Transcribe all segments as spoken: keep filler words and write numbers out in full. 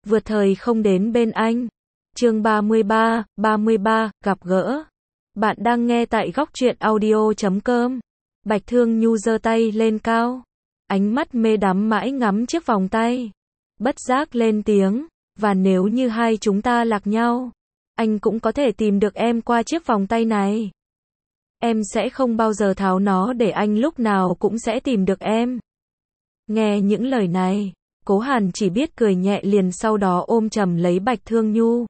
vượt thời không đến bên anh. Chương ba mươi ba, ba mươi ba, gặp gỡ. Bạn đang nghe tại góc truyện audio chấm com. Bạch Thương Nhu giơ tay lên cao, ánh mắt mê đắm mãi ngắm chiếc vòng tay. Bất giác lên tiếng, và nếu như hai chúng ta lạc nhau, anh cũng có thể tìm được em qua chiếc vòng tay này. Em sẽ không bao giờ tháo nó để anh lúc nào cũng sẽ tìm được em. Nghe những lời này, Cố Hàn chỉ biết cười nhẹ liền sau đó ôm chầm lấy Bạch Thương Nhu.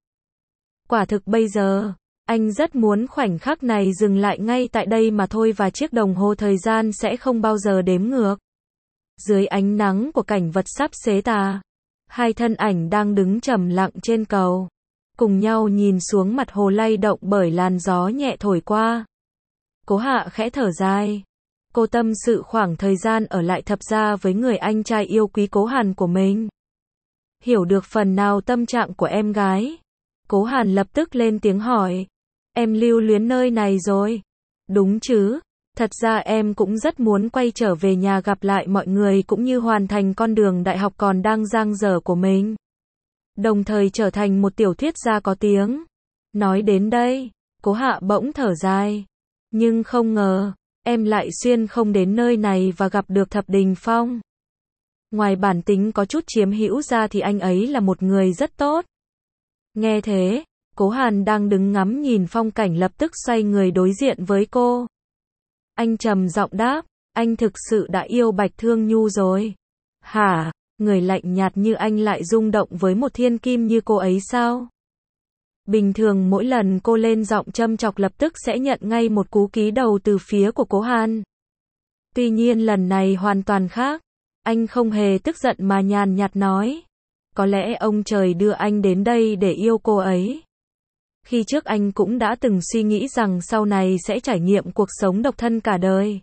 Quả thực bây giờ, anh rất muốn khoảnh khắc này dừng lại ngay tại đây mà thôi và chiếc đồng hồ thời gian sẽ không bao giờ đếm ngược. Dưới ánh nắng của cảnh vật sắp xế tà, hai thân ảnh đang đứng trầm lặng trên cầu, cùng nhau nhìn xuống mặt hồ lay động bởi làn gió nhẹ thổi qua. Cố Hạ khẽ thở dài. Cô tâm sự khoảng thời gian ở lại thập gia với người anh trai yêu quý Cố Hàn của mình. Hiểu được phần nào tâm trạng của em gái, Cố Hàn lập tức lên tiếng hỏi. Em lưu luyến nơi này rồi. Đúng chứ, thật ra em cũng rất muốn quay trở về nhà gặp lại mọi người cũng như hoàn thành con đường đại học còn đang dang dở của mình. Đồng thời trở thành một tiểu thuyết gia có tiếng. Nói đến đây, Cố Hạ bỗng thở dài. Nhưng không ngờ, em lại xuyên không đến nơi này và gặp được Thập Đình Phong. Ngoài bản tính có chút chiếm hữu ra thì anh ấy là một người rất tốt. Nghe thế, Cố Hàn đang đứng ngắm nhìn phong cảnh lập tức xoay người đối diện với cô. Anh trầm giọng đáp, anh thực sự đã yêu Bạch Thương Nhu rồi. Hả, người lạnh nhạt như anh lại rung động với một thiên kim như cô ấy sao? Bình thường mỗi lần cô lên giọng châm chọc lập tức sẽ nhận ngay một cú ký đầu từ phía của Cố Hàn. Tuy nhiên lần này hoàn toàn khác. Anh không hề tức giận mà nhàn nhạt nói. Có lẽ ông trời đưa anh đến đây để yêu cô ấy. Khi trước anh cũng đã từng suy nghĩ rằng sau này sẽ trải nghiệm cuộc sống độc thân cả đời.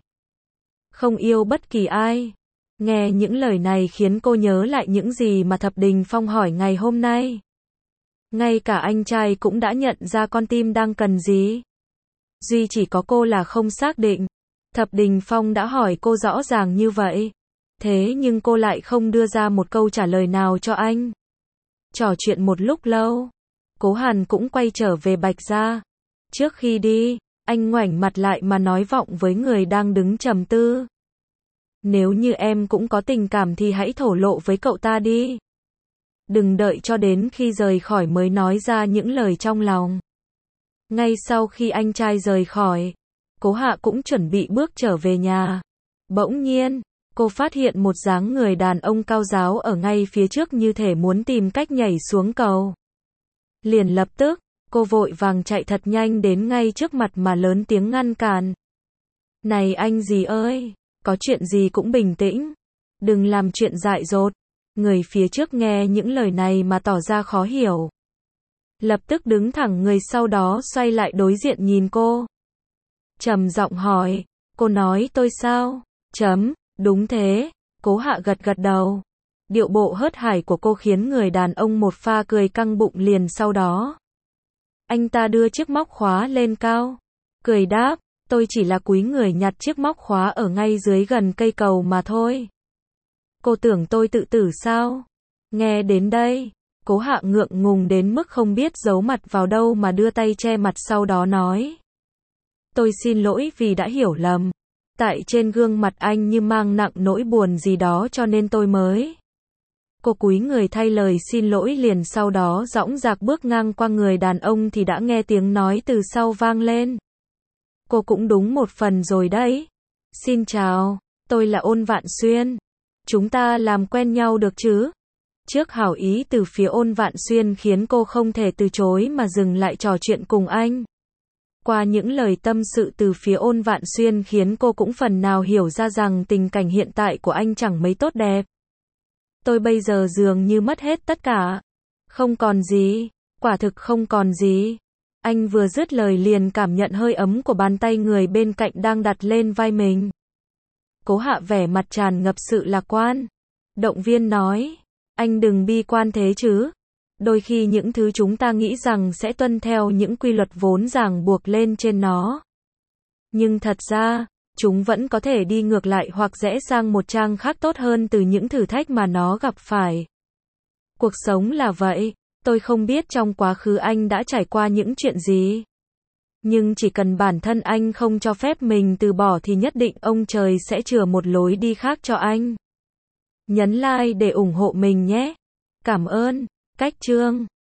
Không yêu bất kỳ ai. Nghe những lời này khiến cô nhớ lại những gì mà Thập Đình Phong hỏi ngày hôm nay. Ngay cả anh trai cũng đã nhận ra con tim đang cần gì. Duy chỉ có cô là không xác định. Thập Đình Phong đã hỏi cô rõ ràng như vậy. Thế nhưng cô lại không đưa ra một câu trả lời nào cho anh. Trò chuyện một lúc lâu, Cố Hàn cũng quay trở về Bạch gia. Trước khi đi, anh ngoảnh mặt lại mà nói vọng với người đang đứng trầm tư. Nếu như em cũng có tình cảm thì hãy thổ lộ với cậu ta đi. Đừng đợi cho đến khi rời khỏi mới nói ra những lời trong lòng. Ngay sau khi anh trai rời khỏi, Cố Hạ cũng chuẩn bị bước trở về nhà. Bỗng nhiên, cô phát hiện một dáng người đàn ông cao ráo ở ngay phía trước như thể muốn tìm cách nhảy xuống cầu. Liền lập tức, cô vội vàng chạy thật nhanh đến ngay trước mặt mà lớn tiếng ngăn cản. Này anh gì ơi, có chuyện gì cũng bình tĩnh. Đừng làm chuyện dại dột. Người phía trước nghe những lời này mà tỏ ra khó hiểu. Lập tức đứng thẳng người sau đó xoay lại đối diện nhìn cô. Trầm giọng hỏi, cô nói tôi sao? Chấm, đúng thế, Cố Hạ gật gật đầu. Điệu bộ hớt hải của cô khiến người đàn ông một pha cười căng bụng liền sau đó. Anh ta đưa chiếc móc khóa lên cao. Cười đáp, tôi chỉ là cúi người nhặt chiếc móc khóa ở ngay dưới gần cây cầu mà thôi. Cô tưởng tôi tự tử sao? Nghe đến đây, Cố Hạ ngượng ngùng đến mức không biết giấu mặt vào đâu mà đưa tay che mặt sau đó nói. Tôi xin lỗi vì đã hiểu lầm. Tại trên gương mặt anh như mang nặng nỗi buồn gì đó cho nên tôi mới. Cô cúi người thay lời xin lỗi liền sau đó dõng dạc bước ngang qua người đàn ông thì đã nghe tiếng nói từ sau vang lên. Cô cũng đúng một phần rồi đấy. Xin chào, tôi là Ôn Vạn Xuyên. Chúng ta làm quen nhau được chứ? Trước hảo ý từ phía Ôn Vạn Xuyên khiến cô không thể từ chối mà dừng lại trò chuyện cùng anh. Qua những lời tâm sự từ phía Ôn Vạn Xuyên khiến cô cũng phần nào hiểu ra rằng tình cảnh hiện tại của anh chẳng mấy tốt đẹp. Tôi bây giờ dường như mất hết tất cả. Không còn gì, quả thực không còn gì. Anh vừa dứt lời liền cảm nhận hơi ấm của bàn tay người bên cạnh đang đặt lên vai mình. Cố Hạ vẻ mặt tràn ngập sự lạc quan. Động viên nói, anh đừng bi quan thế chứ. Đôi khi những thứ chúng ta nghĩ rằng sẽ tuân theo những quy luật vốn ràng buộc lên trên nó. Nhưng thật ra, chúng vẫn có thể đi ngược lại hoặc rẽ sang một trang khác tốt hơn từ những thử thách mà nó gặp phải. Cuộc sống là vậy, tôi không biết trong quá khứ anh đã trải qua những chuyện gì. Nhưng chỉ cần bản thân anh không cho phép mình từ bỏ thì nhất định ông trời sẽ chừa một lối đi khác cho anh. Nhấn like để ủng hộ mình nhé. Cảm ơn. Cách chương